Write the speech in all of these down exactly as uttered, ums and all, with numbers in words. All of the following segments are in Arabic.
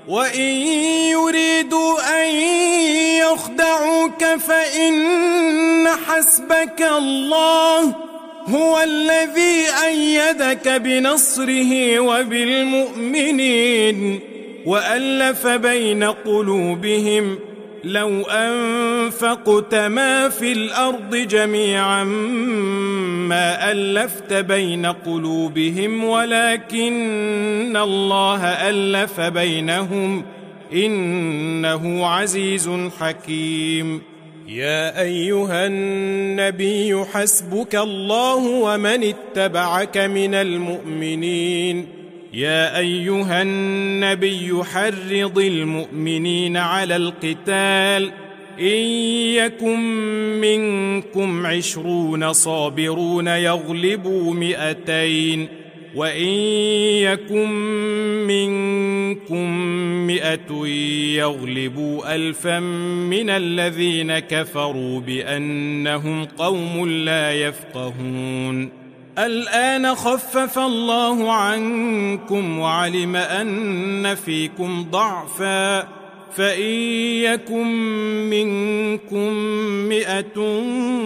وإن يريدوا أن يخدعوك فإن حسبك الله هو الذي أيدك بنصره وبالمؤمنين وألف بين قلوبهم لو أنفقت ما في الأرض جميعا ما ألفت بين قلوبهم ولكن الله ألف بينهم إنه عزيز حكيم. يا أيها النبي حسبك الله ومن اتبعك من المؤمنين. يا أيها النبي حرض المؤمنين على القتال إن يكن منكم عشرون صابرون يغلبوا مئتين وإن يكن منكم مئة يغلبوا ألفا من الذين كفروا بأنهم قوم لا يفقهون. الآن خفف الله عنكم وعلم أن فيكم ضعفا فإن يكن منكم مئة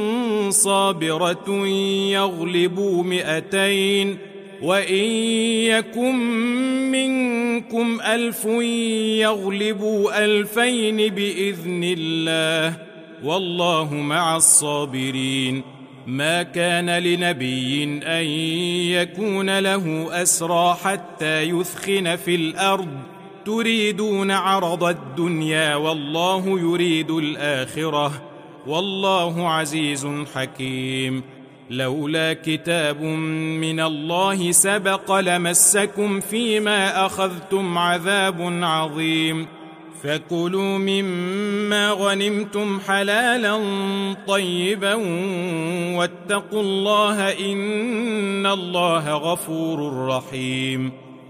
صابرة يغلبوا مئتين وإن يكن منكم ألف يغلبوا ألفين بإذن الله والله مع الصابرين. ما كان لنبي أن يكون له أسرى حتى يثخن في الأرض تريدون عرض الدنيا والله يريد الآخرة والله عزيز حكيم. لولا كتاب من الله سبق لمسكم فيما أخذتم عذاب عظيم. فكلوا مما غنمتم حلالا طيبا واتقوا الله إن الله غفور رحيم.